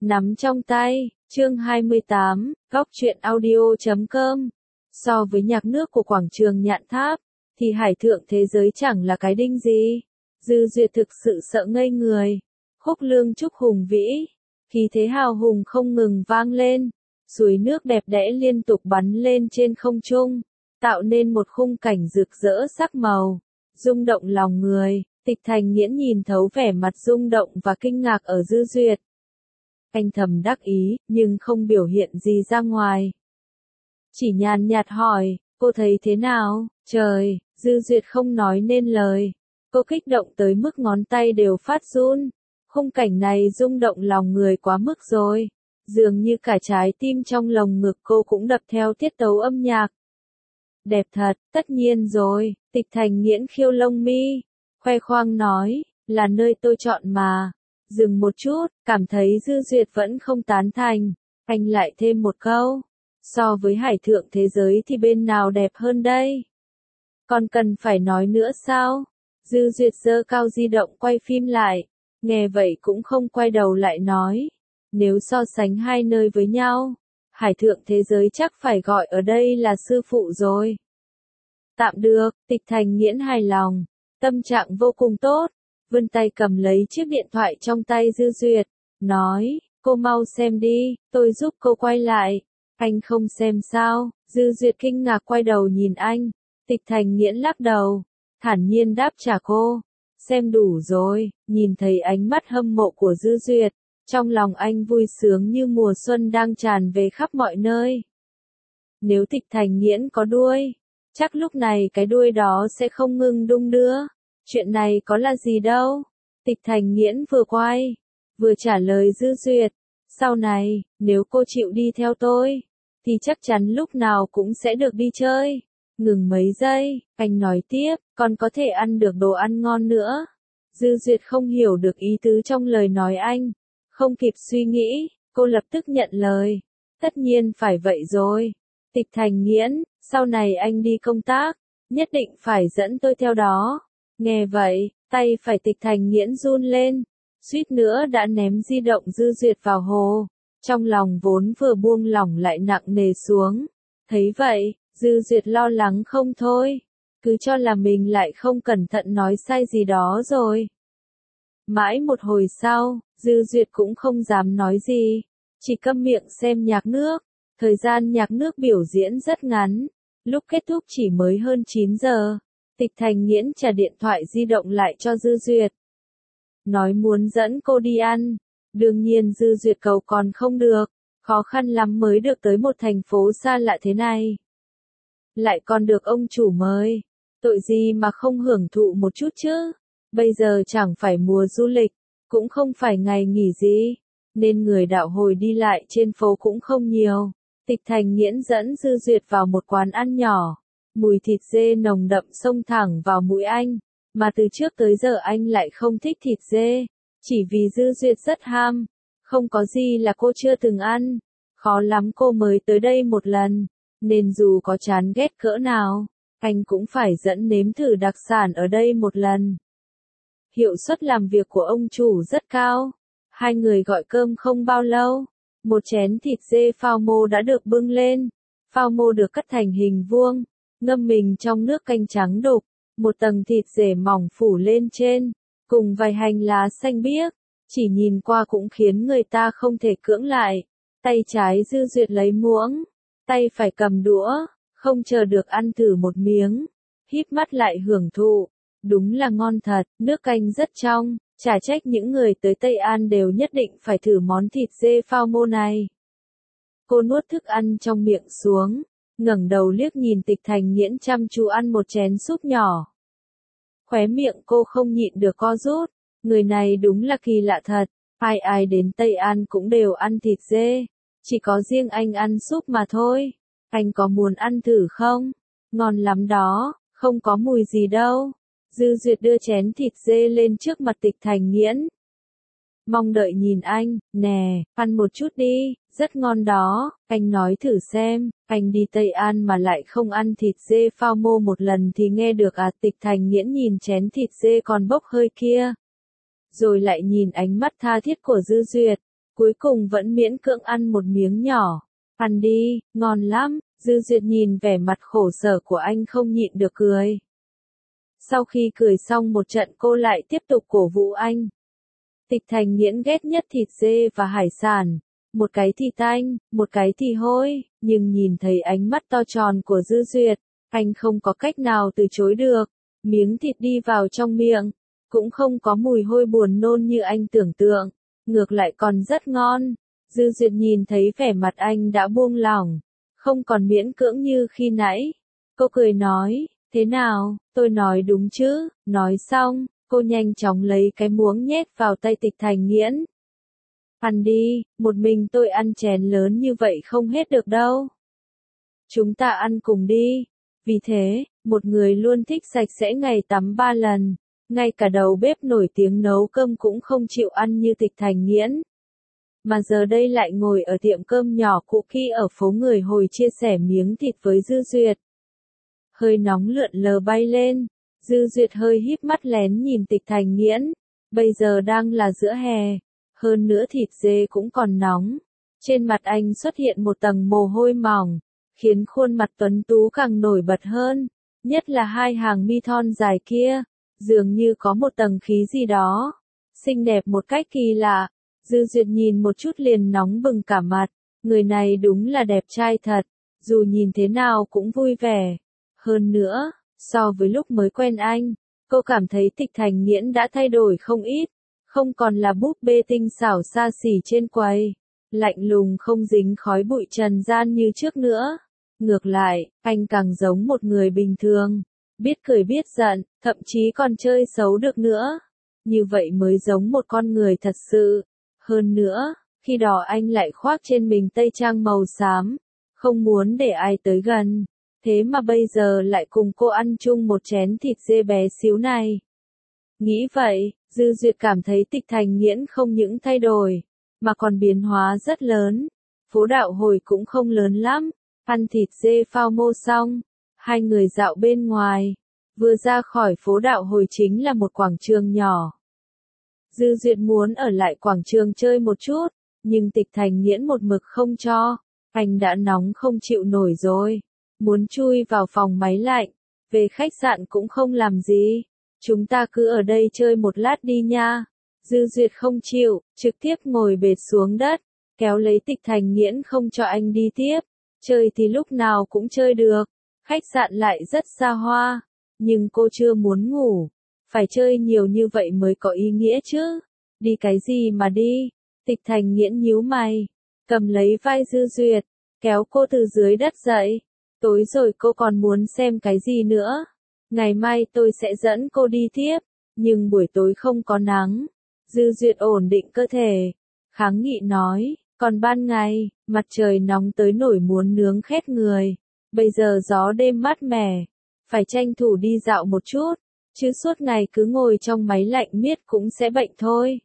nắm trong tay, chương 28, góc truyện audio.com. So với nhạc nước của quảng trường Nhạn Tháp, thì hải thượng thế giới chẳng là cái đinh gì. Dư Duyệt thực sự sợ ngây người. Khúc lương trúc hùng vĩ, khí thế hào hùng không ngừng vang lên. Suối nước đẹp đẽ liên tục bắn lên trên không trung, tạo nên một khung cảnh rực rỡ sắc màu, rung động lòng người. Tịch Thành Nghiễn nhìn thấu vẻ mặt rung động và kinh ngạc ở Dư Duyệt. Anh thầm đắc ý, nhưng không biểu hiện gì ra ngoài. Chỉ nhàn nhạt hỏi, cô thấy thế nào? Trời, Dư Duyệt không nói nên lời. Cô kích động tới mức ngón tay đều phát run. Khung cảnh này rung động lòng người quá mức rồi. Dường như cả trái tim trong lồng ngực cô cũng đập theo tiết tấu âm nhạc. Đẹp thật, tất nhiên rồi. Tịch Thành Nghiễn khiêu lông mi, khoe khoang nói, là nơi tôi chọn mà. Dừng một chút, cảm thấy Dư Duyệt vẫn không tán thành. Anh lại thêm một câu. So với hải thượng thế giới thì bên nào đẹp hơn đây? Còn cần phải nói nữa sao? Dư Duyệt giơ cao di động quay phim lại. Nghe vậy cũng không quay đầu lại nói. Nếu so sánh hai nơi với nhau, hải thượng thế giới chắc phải gọi ở đây là sư phụ rồi. Tạm được, Tịch Thành Nghiễn hài lòng. Tâm trạng vô cùng tốt. Vươn tay cầm lấy chiếc điện thoại trong tay Dư Duyệt. Nói, cô mau xem đi, tôi giúp cô quay lại. Anh không xem sao? Dư Duyệt kinh ngạc quay đầu nhìn anh. Tịch Thành Nghiễn lắc đầu, thản nhiên đáp trả cô. Xem đủ rồi. Nhìn thấy ánh mắt hâm mộ của Dư Duyệt, trong lòng anh vui sướng như mùa xuân đang tràn về khắp mọi nơi. Nếu Tịch Thành Nghiễn có đuôi, chắc lúc này cái đuôi đó sẽ không ngừng đung đưa. Chuyện này có là gì đâu. Tịch Thành Nghiễn vừa quay, vừa trả lời Dư Duyệt. Sau này, nếu cô chịu đi theo tôi, thì chắc chắn lúc nào cũng sẽ được đi chơi. Ngừng mấy giây, anh nói tiếp, còn có thể ăn được đồ ăn ngon nữa. Dư Duyệt không hiểu được ý tứ trong lời nói anh. Không kịp suy nghĩ, cô lập tức nhận lời. Tất nhiên phải vậy rồi. Tịch Thành Nghiễn, sau này anh đi công tác, nhất định phải dẫn tôi theo đó. Nghe vậy, tay phải Tịch Thành Nghiễn run lên, suýt nữa đã ném di động Dư Duyệt vào hồ. Trong lòng vốn vừa buông lỏng lại nặng nề xuống. Thấy vậy, Dư Duyệt lo lắng không thôi, cứ cho là mình lại không cẩn thận nói sai gì đó rồi. Mãi một hồi sau, Dư Duyệt cũng không dám nói gì, chỉ câm miệng xem nhạc nước. Thời gian nhạc nước biểu diễn rất ngắn, lúc kết thúc chỉ mới hơn 9 giờ. Tịch Thành Nghiễn trả điện thoại di động lại cho Dư Duyệt. Nói muốn dẫn cô đi ăn. Đương nhiên Dư Duyệt cầu còn không được, khó khăn lắm mới được tới một thành phố xa lạ thế này. Lại còn được ông chủ mời, tội gì mà không hưởng thụ một chút chứ. Bây giờ chẳng phải mùa du lịch, cũng không phải ngày nghỉ gì, nên người đạo hồi đi lại trên phố cũng không nhiều. Tịch Thành Nghiễn dẫn Dư Duyệt vào một quán ăn nhỏ. Mùi thịt dê nồng đậm xông thẳng vào mũi anh, mà từ trước tới giờ anh lại không thích thịt dê. Chỉ vì Dư Duyệt rất ham, không có gì là cô chưa từng ăn. Khó lắm cô mới tới đây một lần, nên dù có chán ghét cỡ nào, anh cũng phải dẫn nếm thử đặc sản ở đây một lần. Hiệu suất làm việc của ông chủ rất cao. Hai người gọi cơm không bao lâu, một chén thịt dê phao mô đã được bưng lên. Phao mô được cắt thành hình vuông, ngâm mình trong nước canh trắng đục, một tầng thịt dê mỏng phủ lên trên, cùng vài hành lá xanh biếc, chỉ nhìn qua cũng khiến người ta không thể cưỡng lại. Tay trái Dư Duyệt lấy muỗng, tay phải cầm đũa, không chờ được ăn thử một miếng, híp mắt lại hưởng thụ. Đúng là ngon thật, nước canh rất trong, chả trách những người tới Tây An đều nhất định phải thử món thịt dê phao mô này. Cô nuốt thức ăn trong miệng xuống, ngẩng đầu liếc nhìn Tịch Thành Nghiễn chăm chú ăn một chén súp nhỏ. Khóe miệng cô không nhịn được co rút, người này đúng là kỳ lạ thật, ai ai đến Tây An cũng đều ăn thịt dê, chỉ có riêng anh ăn súp mà thôi. Anh có muốn ăn thử không? Ngon lắm đó, không có mùi gì đâu. Dư Duyệt đưa chén thịt dê lên trước mặt Tịch Thành Nghiễn. Mong đợi nhìn anh, nè, ăn một chút đi, rất ngon đó, anh nói thử xem, anh đi Tây An mà lại không ăn thịt dê phao mô một lần thì nghe được à? Tịch Thành Nghiễn nhìn chén thịt dê còn bốc hơi kia, rồi lại nhìn ánh mắt tha thiết của Dư Duyệt, cuối cùng vẫn miễn cưỡng ăn một miếng nhỏ. Ăn đi, ngon lắm. Dư Duyệt nhìn vẻ mặt khổ sở của anh không nhịn được cười. Sau khi cười xong một trận cô lại tiếp tục cổ vũ anh. Tịch Thành Nghiễn ghét nhất thịt dê và hải sản. Một cái thì tanh, một cái thì hôi, nhưng nhìn thấy ánh mắt to tròn của Dư Duyệt, anh không có cách nào từ chối được. Miếng thịt đi vào trong miệng, cũng không có mùi hôi buồn nôn như anh tưởng tượng, ngược lại còn rất ngon. Dư Duyệt nhìn thấy vẻ mặt anh đã buông lỏng, không còn miễn cưỡng như khi nãy. Cô cười nói, thế nào, tôi nói đúng chứ? Nói xong, cô nhanh chóng lấy cái muỗng nhét vào tay Tịch Thành Nghiễn. Ăn đi, một mình tôi ăn chén lớn như vậy không hết được đâu. Chúng ta ăn cùng đi. Vì thế, một người luôn thích sạch sẽ ngày tắm 3 lần, ngay cả đầu bếp nổi tiếng nấu cơm cũng không chịu ăn như Tịch Thành Nghiễn. Mà giờ đây lại ngồi ở tiệm cơm nhỏ cũ kỹ ở phố Người Hồi chia sẻ miếng thịt với Dư Duyệt. Hơi nóng lượn lờ bay lên, Dư Duyệt hơi híp mắt lén nhìn Tịch Thành Nghiễn. Bây giờ đang là giữa hè, hơn nữa thịt dê cũng còn nóng. Trên mặt anh xuất hiện một tầng mồ hôi mỏng, khiến khuôn mặt tuấn tú càng nổi bật hơn, nhất là hai hàng mi thon dài kia, dường như có một tầng khí gì đó, xinh đẹp một cách kỳ lạ. Dư Duyệt nhìn một chút liền nóng bừng cả mặt, người này đúng là đẹp trai thật, dù nhìn thế nào cũng vui vẻ. Hơn nữa, so với lúc mới quen anh, cô cảm thấy Tịch Thành Nghiễn đã thay đổi không ít, không còn là búp bê tinh xảo xa xỉ trên quầy, lạnh lùng không dính khói bụi trần gian như trước nữa. Ngược lại, anh càng giống một người bình thường, biết cười biết giận, thậm chí còn chơi xấu được nữa. Như vậy mới giống một con người thật sự. Hơn nữa, khi đó anh lại khoác trên mình tây trang màu xám, không muốn để ai tới gần. Thế mà bây giờ lại cùng cô ăn chung một chén thịt dê bé xíu này. Nghĩ vậy, Dư Duyệt cảm thấy Tịch Thành Nghiễn không những thay đổi, mà còn biến hóa rất lớn. Phố Đạo Hồi cũng không lớn lắm, ăn thịt dê phao mô xong, hai người dạo bên ngoài. Vừa ra khỏi phố Đạo Hồi chính là một quảng trường nhỏ. Dư Duyệt muốn ở lại quảng trường chơi một chút, nhưng Tịch Thành Nghiễn một mực không cho. Anh đã nóng không chịu nổi rồi, muốn chui vào phòng máy lạnh, về khách sạn cũng không làm gì. Chúng ta cứ ở đây chơi một lát đi nha. Dư Duyệt không chịu, trực tiếp ngồi bệt xuống đất, kéo lấy Tịch Thành Nghiễn không cho anh đi tiếp. Chơi thì lúc nào cũng chơi được, khách sạn lại rất xa hoa, nhưng cô chưa muốn ngủ. Phải chơi nhiều như vậy mới có ý nghĩa chứ. Đi cái gì mà đi? Tịch Thành Nghiễn nhíu mày, cầm lấy vai Dư Duyệt, kéo cô từ dưới đất dậy. Tối rồi cô còn muốn xem cái gì nữa? Ngày mai tôi sẽ dẫn cô đi tiếp, nhưng buổi tối không có nắng. Dư Duyệt ổn định cơ thể, kháng nghị nói, còn ban ngày, mặt trời nóng tới nổi muốn nướng khét người. Bây giờ gió đêm mát mẻ, phải tranh thủ đi dạo một chút, chứ suốt ngày cứ ngồi trong máy lạnh miết cũng sẽ bệnh thôi.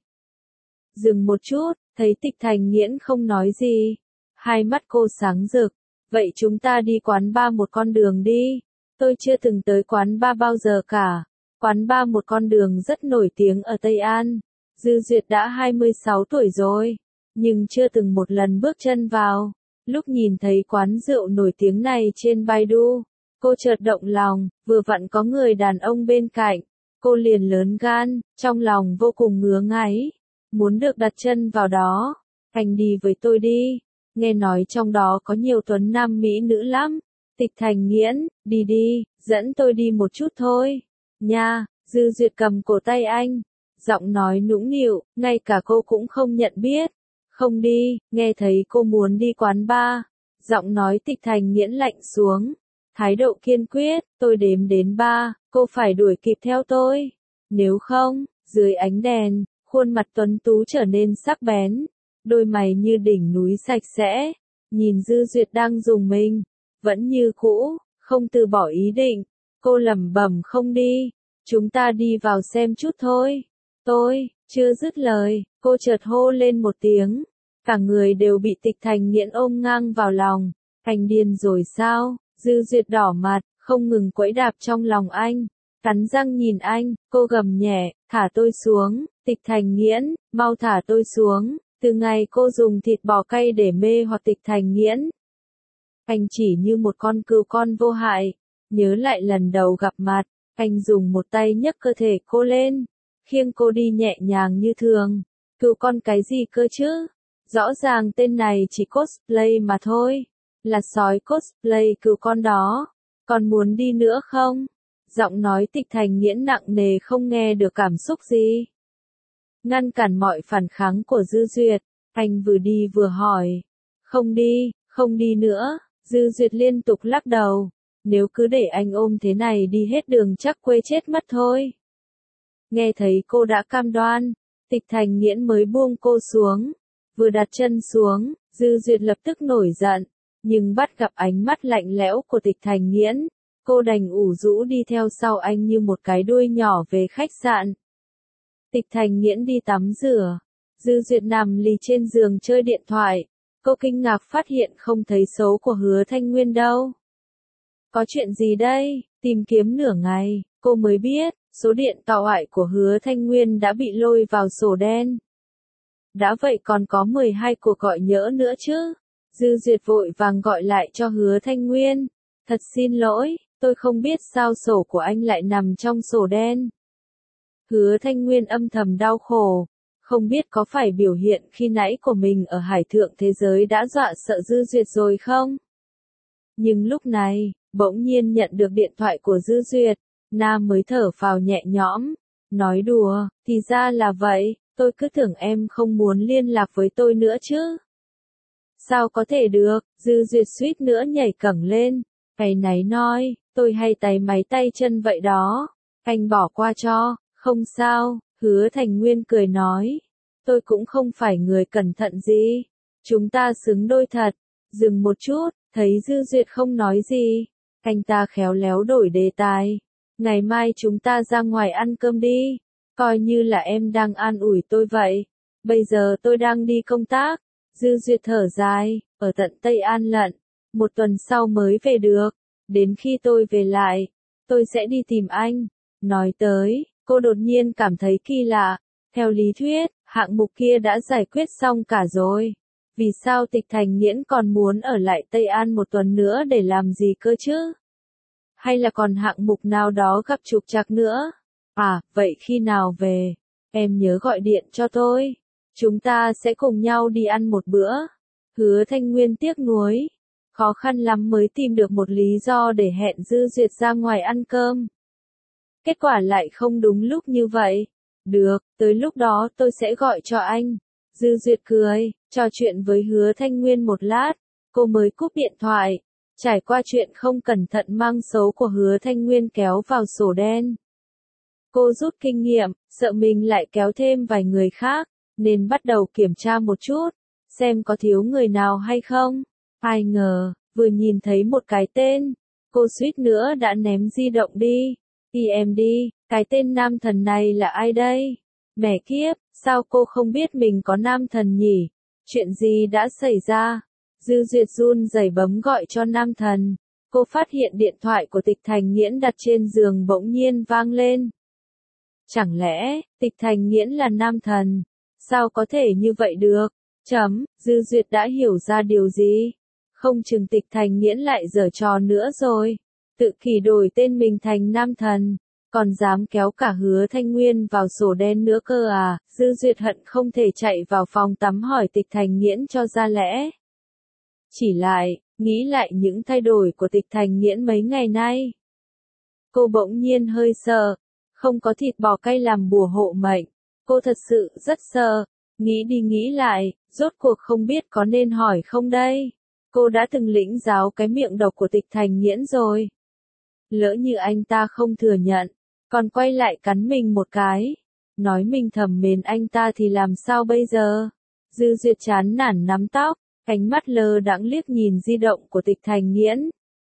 Dừng một chút, thấy Tịch Thành Nghiễn không nói gì, hai mắt cô sáng rực. Vậy chúng ta đi quán bar một con đường đi. Tôi chưa từng tới quán bar bao giờ cả. Quán bar một con đường rất nổi tiếng ở Tây An. Dư Duyệt đã 26 tuổi rồi, nhưng chưa từng một lần bước chân vào. Lúc nhìn thấy quán rượu nổi tiếng này trên Baidu, cô chợt động lòng, vừa vặn có người đàn ông bên cạnh. Cô liền lớn gan, trong lòng vô cùng ngứa ngáy, muốn được đặt chân vào đó. Anh đi với tôi đi. Nghe nói trong đó có nhiều tuấn nam mỹ nữ lắm. Tịch Thành Nghiễn, đi đi, dẫn tôi đi một chút thôi. Nha, Dư Duyệt cầm cổ tay anh, giọng nói nũng nịu, ngay cả cô cũng không nhận biết. Không đi, nghe thấy cô muốn đi quán bar. Giọng nói Tịch Thành Nghiễn lạnh xuống, thái độ kiên quyết, tôi đếm đến 3, cô phải đuổi kịp theo tôi. Nếu không, dưới ánh đèn, khuôn mặt tuấn tú trở nên sắc bén. Đôi mày như đỉnh núi sạch sẽ, nhìn Dư Duyệt đang dùng mình, vẫn như cũ, không từ bỏ ý định. Cô lẩm bẩm không đi, chúng ta đi vào xem chút thôi. Tôi, chưa dứt lời, cô chợt hô lên một tiếng, cả người đều bị Tịch Thành Nghiễn ôm ngang vào lòng. Anh điên rồi sao? Dư Duyệt đỏ mặt, không ngừng quẫy đạp trong lòng anh, cắn răng nhìn anh, cô gầm nhẹ, thả tôi xuống. Tịch Thành Nghiễn, mau thả tôi xuống. Từ ngày cô dùng thịt bò cay để mê hoặc Tịch Thành Nghiễn, anh chỉ như một con cừu con vô hại. Nhớ lại lần đầu gặp mặt, anh dùng một tay nhấc cơ thể cô lên, khiêng cô đi nhẹ nhàng như thường. Cừu con cái gì cơ chứ? Rõ ràng tên này chỉ cosplay mà thôi. Là sói cosplay cừu con đó. Còn muốn đi nữa không? Giọng nói Tịch Thành Nghiễn nặng nề không nghe được cảm xúc gì. Ngăn cản mọi phản kháng của Dư Duyệt, anh vừa đi vừa hỏi. Không đi nữa. Dư Duyệt liên tục lắc đầu. Nếu cứ để anh ôm thế này đi hết đường chắc quê chết mất thôi. Nghe thấy cô đã cam đoan, Tịch Thành Nghiễn mới buông cô xuống. Vừa đặt chân xuống, Dư Duyệt lập tức nổi giận. Nhưng bắt gặp ánh mắt lạnh lẽo của Tịch Thành Nghiễn, cô đành ủ rũ đi theo sau anh như một cái đuôi nhỏ về khách sạn. Tịch Thành Nghiễn đi tắm rửa. Dư Duyệt nằm lì trên giường chơi điện thoại. Cô kinh ngạc phát hiện không thấy số của Hứa Thanh Nguyên đâu. Có chuyện gì đây? Tìm kiếm nửa ngày, cô mới biết, số điện thoại của Hứa Thanh Nguyên đã bị lôi vào sổ đen. Đã vậy còn có 12 cuộc gọi nhỡ nữa chứ. Dư Duyệt vội vàng gọi lại cho Hứa Thanh Nguyên. Thật xin lỗi, tôi không biết sao sổ của anh lại nằm trong sổ đen. Hứa Thanh Nguyên âm thầm đau khổ. Không biết có phải biểu hiện khi nãy của mình ở hải thượng thế giới đã dọa sợ Dư Duyệt rồi không? Nhưng lúc này, bỗng nhiên nhận được điện thoại của Dư Duyệt, Nam mới thở phào nhẹ nhõm. Nói đùa, thì ra là vậy, tôi cứ tưởng em không muốn liên lạc với tôi nữa chứ. Sao có thể được, Dư Duyệt suýt nữa nhảy cẫng lên. Cái náy nói, tôi hay tay máy tay chân vậy đó. Anh bỏ qua cho, không sao. Hứa Thành Nguyên cười nói. Tôi cũng không phải người cẩn thận gì. Chúng ta xứng đôi thật. Dừng một chút, thấy Dư Duyệt không nói gì. Anh ta khéo léo đổi đề tài. Ngày mai chúng ta ra ngoài ăn cơm đi. Coi như là em đang an ủi tôi vậy. Bây giờ tôi đang đi công tác. Dư Duyệt thở dài, ở tận Tây An lận. Một tuần sau mới về được. Đến khi tôi về lại, tôi sẽ đi tìm anh. Nói tới, cô đột nhiên cảm thấy kỳ lạ. Theo lý thuyết, hạng mục kia đã giải quyết xong cả rồi. Vì sao Tịch Thành Nghiễn còn muốn ở lại Tây An một tuần nữa để làm gì cơ chứ? Hay là còn hạng mục nào đó gặp trục trặc nữa? À, vậy khi nào về? Em nhớ gọi điện cho tôi. Chúng ta sẽ cùng nhau đi ăn một bữa. Hứa Thanh Nguyên tiếc nuối. Khó khăn lắm mới tìm được một lý do để hẹn Dư Duyệt ra ngoài ăn cơm. Kết quả lại không đúng lúc như vậy. Được, tới lúc đó tôi sẽ gọi cho anh. Dư Duyệt cười, trò chuyện với Hứa Thanh Nguyên một lát. Cô mới cúp điện thoại. Trải qua chuyện không cẩn thận mang số của Hứa Thanh Nguyên kéo vào sổ đen. Cô rút kinh nghiệm, sợ mình lại kéo thêm vài người khác, nên bắt đầu kiểm tra một chút, xem có thiếu người nào hay không. Ai ngờ, vừa nhìn thấy một cái tên, cô suýt nữa đã ném di động đi. Em đi, cái tên nam thần này là ai đây? Mẹ kiếp, sao cô không biết mình có nam thần nhỉ? Chuyện gì đã xảy ra? Dư Duyệt run rẩy bấm gọi cho nam thần. Cô phát hiện điện thoại của Tịch Thành Nghiễn đặt trên giường bỗng nhiên vang lên. Chẳng lẽ, Tịch Thành Nghiễn là nam thần? Sao có thể như vậy được? Dư Duyệt đã hiểu ra điều gì? Không chừng Tịch Thành Nghiễn lại giở trò nữa rồi. Tự kỷ đổi tên mình thành nam thần. Còn dám kéo cả Hứa Thanh Nguyên vào sổ đen nữa cơ à? Dư Duyệt hận không thể chạy vào phòng tắm hỏi Tịch Thành Nghiễn cho ra lẽ. Chỉ lại, nghĩ lại những thay đổi của Tịch Thành Nghiễn mấy ngày nay. Cô bỗng nhiên hơi sợ. Không có thịt bò cay làm bùa hộ mệnh. Cô thật sự rất sợ. Nghĩ đi nghĩ lại, rốt cuộc không biết có nên hỏi không đây. Cô đã từng lĩnh giáo cái miệng độc của Tịch Thành Nghiễn rồi. Lỡ như anh ta không thừa nhận, còn quay lại cắn mình một cái. Nói mình thầm mến anh ta thì làm sao bây giờ? Dư Duyệt chán nản nắm tóc, ánh mắt lơ đãng liếc nhìn di động của Tịch Thành Nghiễn.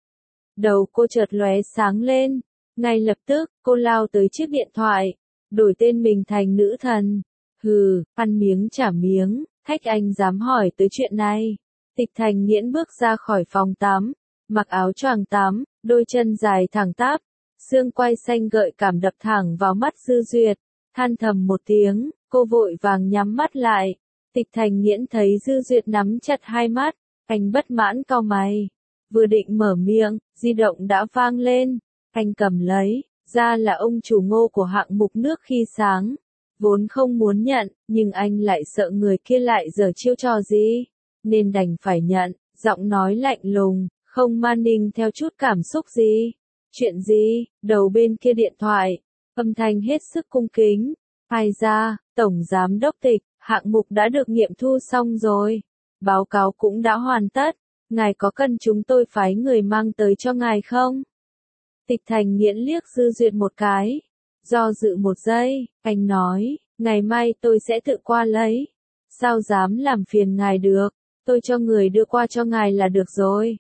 Đầu cô chợt lóe sáng lên. Ngay lập tức, cô lao tới chiếc điện thoại, đổi tên mình thành nữ thần. Hừ, ăn miếng trả miếng, thách anh dám hỏi tới chuyện này. Tịch Thành Nghiễn bước ra khỏi phòng tắm, mặc áo choàng tắm, đôi chân dài thẳng tắp, xương quai xanh gợi cảm đập thẳng vào mắt Dư Duyệt, than thầm một tiếng, cô vội vàng nhắm mắt lại. Tịch Thành Nghiễn thấy Dư Duyệt nắm chặt hai mắt, anh bất mãn cau mày. Vừa định mở miệng, di động đã vang lên. Anh cầm lấy, ra là ông chủ Ngô của hạng mục nước khi sáng. Vốn không muốn nhận, nhưng anh lại sợ người kia lại giở chiêu trò gì, nên đành phải nhận, giọng nói lạnh lùng, không man ninh theo chút cảm xúc gì. Chuyện gì? Đầu bên kia điện thoại, âm thanh hết sức cung kính. Ai ra, Tổng Giám đốc Tịch, hạng mục đã được nghiệm thu xong rồi. Báo cáo cũng đã hoàn tất. Ngài có cần chúng tôi phái người mang tới cho ngài không? Tịch Thành Nghiễn liếc Dư Duyệt một cái. Do dự một giây, anh nói, ngày mai tôi sẽ tự qua lấy. Sao dám làm phiền ngài được, tôi cho người đưa qua cho ngài là được rồi.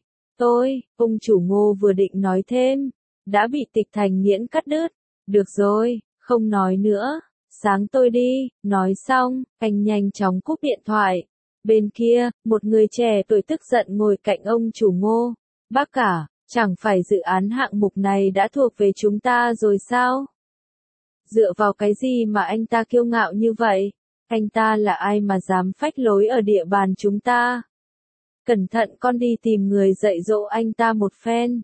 Ông chủ Ngô vừa định nói thêm, đã bị Tịch Thành Nghiễn cắt đứt. Được rồi, không nói nữa, sáng tôi đi. Nói xong, anh nhanh chóng cúp điện thoại. Bên kia, một người trẻ tuổi tức giận ngồi cạnh ông chủ Ngô. Bác cả, chẳng phải dự án hạng mục này đã thuộc về chúng ta rồi sao? Dựa vào cái gì mà anh ta kiêu ngạo như vậy? Anh ta là ai mà dám phách lối ở địa bàn chúng ta? Cẩn thận con đi tìm người dạy dỗ anh ta một phen.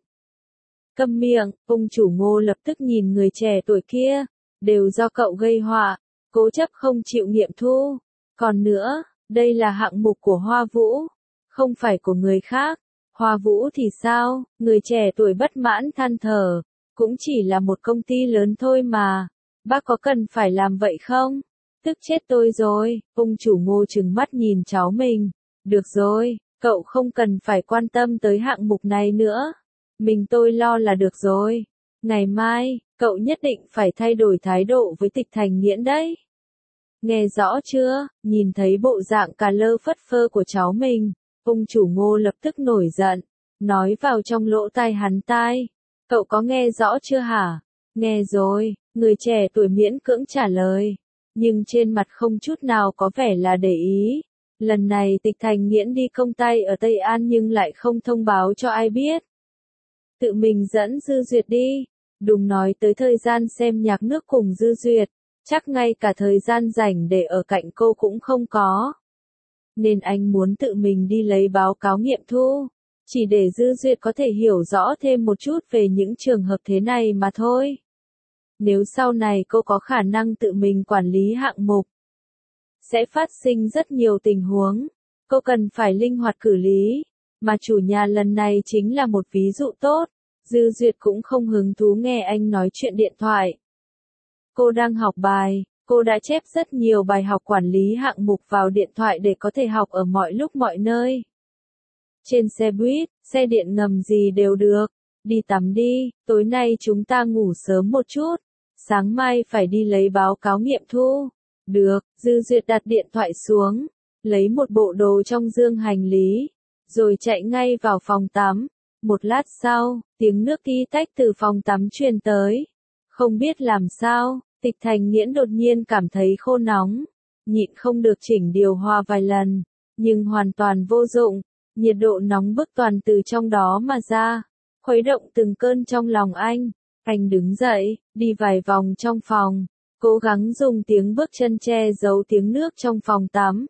Câm miệng, ông chủ Ngô lập tức nhìn người trẻ tuổi kia. Đều do cậu gây họa, cố chấp không chịu nghiệm thu. Còn nữa, đây là hạng mục của Hoa Vũ, không phải của người khác. Hoa Vũ thì sao? Người trẻ tuổi bất mãn than thở. Cũng chỉ là một công ty lớn thôi mà. Bác có cần phải làm vậy không? Tức chết tôi rồi. Ông chủ Ngô trừng mắt nhìn cháu mình. Được rồi, cậu không cần phải quan tâm tới hạng mục này nữa. Mình tôi lo là được rồi. Ngày mai, cậu nhất định phải thay đổi thái độ với Tịch Thành Nghiễn đấy. Nghe rõ chưa? Nhìn thấy bộ dạng cà lơ phất phơ của cháu mình, ông chủ Ngô lập tức nổi giận, nói vào trong lỗ tai hắn tai. Cậu có nghe rõ chưa hả? Nghe rồi, người trẻ tuổi miễn cưỡng trả lời, nhưng trên mặt không chút nào có vẻ là để ý. Lần này Tịch Thành Nghiễn đi công tay ở Tây An nhưng lại không thông báo cho ai biết. Tự mình dẫn Dư Duyệt đi, đừng nói tới thời gian xem nhạc nước cùng Dư Duyệt, chắc ngay cả thời gian rảnh để ở cạnh cô cũng không có. Nên anh muốn tự mình đi lấy báo cáo nghiệm thu, chỉ để Dư Duyệt có thể hiểu rõ thêm một chút về những trường hợp thế này mà thôi. Nếu sau này cô có khả năng tự mình quản lý hạng mục, sẽ phát sinh rất nhiều tình huống, cô cần phải linh hoạt xử lý, mà chủ nhà lần này chính là một ví dụ tốt. Dư Duyệt cũng không hứng thú nghe anh nói chuyện điện thoại. Cô đang học bài, cô đã chép rất nhiều bài học quản lý hạng mục vào điện thoại để có thể học ở mọi lúc mọi nơi. Trên xe buýt, xe điện ngầm gì đều được. Đi tắm đi, tối nay chúng ta ngủ sớm một chút. Sáng mai phải đi lấy báo cáo nghiệm thu. Được, Dư Duyệt đặt điện thoại xuống, lấy một bộ đồ trong dương hành lý, rồi chạy ngay vào phòng tắm. Một lát sau, tiếng nước ti tách từ phòng tắm truyền tới. Không biết làm sao, Tịch Thành Nghiễn đột nhiên cảm thấy khô nóng. Nhịn không được chỉnh điều hòa vài lần, nhưng hoàn toàn vô dụng. Nhiệt độ nóng bức toàn từ trong đó mà ra, khuấy động từng cơn trong lòng anh. Anh đứng dậy, đi vài vòng trong phòng, cố gắng dùng tiếng bước chân che giấu tiếng nước trong phòng tắm.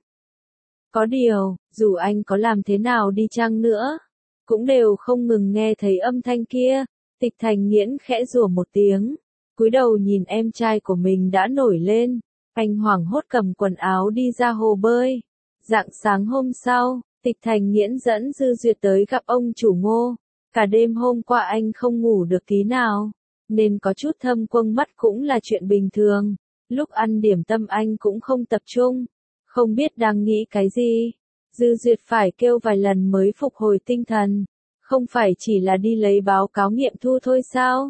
Có điều, dù anh có làm thế nào đi chăng nữa, cũng đều không ngừng nghe thấy âm thanh kia. Tịch Thành Nghiễn khẽ rủa một tiếng, cúi đầu nhìn em trai của mình đã nổi lên. Anh hoảng hốt cầm quần áo đi ra hồ bơi. Rạng sáng hôm sau, Tịch Thành Nghiễn dẫn Dư Duyệt tới gặp ông chủ Ngô. Cả đêm hôm qua anh không ngủ được tí nào, nên có chút thâm quầng mắt cũng là chuyện bình thường. Lúc ăn điểm tâm anh cũng không tập trung, không biết đang nghĩ cái gì. Dư Duyệt phải kêu vài lần mới phục hồi tinh thần. Không phải chỉ là đi lấy báo cáo nghiệm thu thôi sao?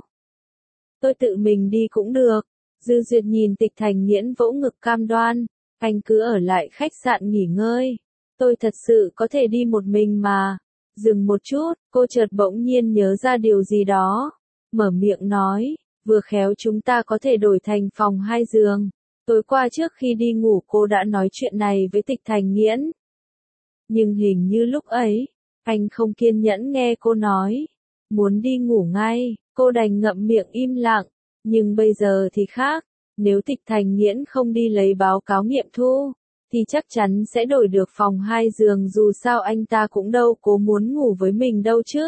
Tôi tự mình đi cũng được. Dư Duyệt nhìn Tịch Thành Nghiễn vỗ ngực cam đoan. Anh cứ ở lại khách sạn nghỉ ngơi. Tôi thật sự có thể đi một mình mà. Dừng một chút, cô chợt bỗng nhiên nhớ ra điều gì đó. Mở miệng nói, vừa khéo chúng ta có thể đổi thành phòng 2 giường. Tối qua trước khi đi ngủ cô đã nói chuyện này với Tịch Thành Nghiễn. Nhưng hình như lúc ấy, anh không kiên nhẫn nghe cô nói. Muốn đi ngủ ngay, cô đành ngậm miệng im lặng. Nhưng bây giờ thì khác, nếu Tịch Thành Nghiễn không đi lấy báo cáo nghiệm thu, thì chắc chắn sẽ đổi được phòng 2 giường, dù sao anh ta cũng đâu cố muốn ngủ với mình đâu chứ.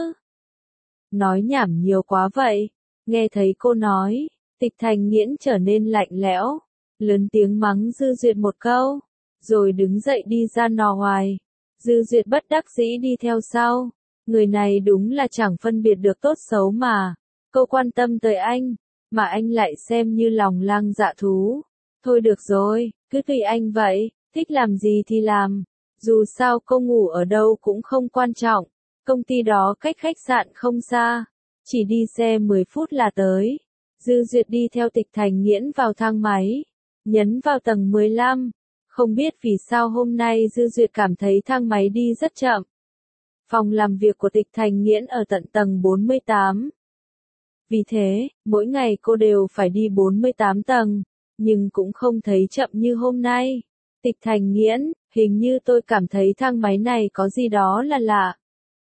Nói nhảm nhiều quá vậy. Nghe thấy cô nói, Tịch Thành Nghiễn trở nên lạnh lẽo, lớn tiếng mắng Dư Duyệt một câu, rồi đứng dậy đi ra nò ngoài. Dư Duyệt bất đắc dĩ đi theo sau. Người này đúng là chẳng phân biệt được tốt xấu mà. Cô quan tâm tới anh, mà anh lại xem như lòng lang dạ thú. Thôi được rồi, cứ tùy anh vậy, thích làm gì thì làm. Dù sao cô ngủ ở đâu cũng không quan trọng. Công ty đó cách khách sạn không xa, chỉ đi xe 10 phút là tới. Dư Duyệt đi theo Tịch Thành Nghiễn vào thang máy, nhấn vào tầng 15. Không biết vì sao hôm nay Dư Duyệt cảm thấy thang máy đi rất chậm. Phòng làm việc của Tịch Thành Nghiễn ở tận tầng 48. Vì thế, mỗi ngày cô đều phải đi 48 tầng, nhưng cũng không thấy chậm như hôm nay. Tịch Thành Nghiễn, hình như tôi cảm thấy thang máy này có gì đó là lạ.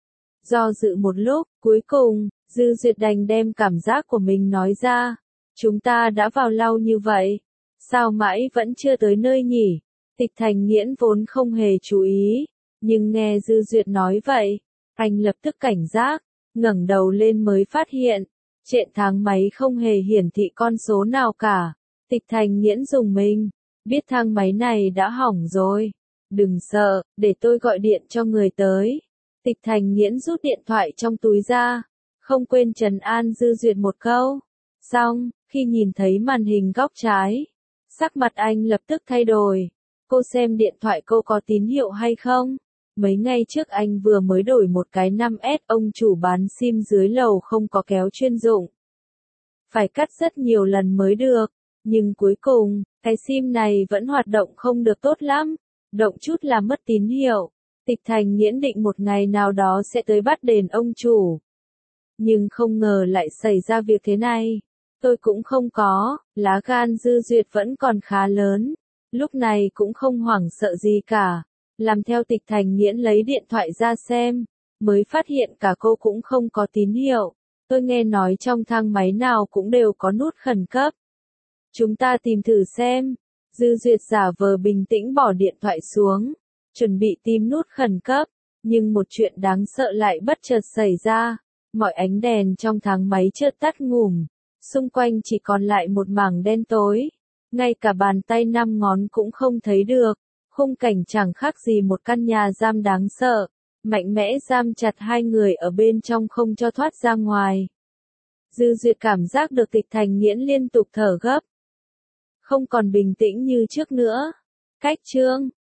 Do dự một lúc, cuối cùng, Dư Duyệt đành đem cảm giác của mình nói ra. Chúng ta đã vào lâu như vậy, sao mãi vẫn chưa tới nơi nhỉ? Tịch Thành Nghiễn vốn không hề chú ý, nhưng nghe Dư Duyệt nói vậy, anh lập tức cảnh giác, ngẩng đầu lên mới phát hiện, trên thang máy không hề hiển thị con số nào cả. Tịch Thành Nghiễn rùng mình, biết thang máy này đã hỏng rồi. Đừng sợ, để tôi gọi điện cho người tới. Tịch Thành Nghiễn rút điện thoại trong túi ra, không quên trấn an Dư Duyệt một câu. Xong, khi nhìn thấy màn hình góc trái, sắc mặt anh lập tức thay đổi. Cô xem điện thoại cô có tín hiệu hay không? Mấy ngày trước anh vừa mới đổi một cái 5S, ông chủ bán sim dưới lầu không có kéo chuyên dụng. Phải cắt rất nhiều lần mới được, nhưng cuối cùng, cái sim này vẫn hoạt động không được tốt lắm, động chút là mất tín hiệu. Tịch Thành Nghiễn định một ngày nào đó sẽ tới bắt đền ông chủ. Nhưng không ngờ lại xảy ra việc thế này. Tôi cũng không có, lá gan Dư Duyệt vẫn còn khá lớn. Lúc này cũng không hoảng sợ gì cả. Làm theo Tịch Thành Nghiễn lấy điện thoại ra xem, mới phát hiện cả cô cũng không có tín hiệu. Tôi nghe nói trong thang máy nào cũng đều có nút khẩn cấp. Chúng ta tìm thử xem. Dư Duyệt giả vờ bình tĩnh bỏ điện thoại xuống, chuẩn bị tìm nút khẩn cấp, nhưng một chuyện đáng sợ lại bất chợt xảy ra. Mọi ánh đèn trong thang máy chợt tắt ngủm, xung quanh chỉ còn lại một mảng đen tối, ngay cả bàn tay 5 ngón cũng không thấy được. Khung cảnh chẳng khác gì một căn nhà giam đáng sợ, mạnh mẽ giam chặt hai người ở bên trong không cho thoát ra ngoài. Dư Duyệt cảm giác được Tịch Thành Nghiễn liên tục thở gấp, không còn bình tĩnh như trước nữa. Cách chương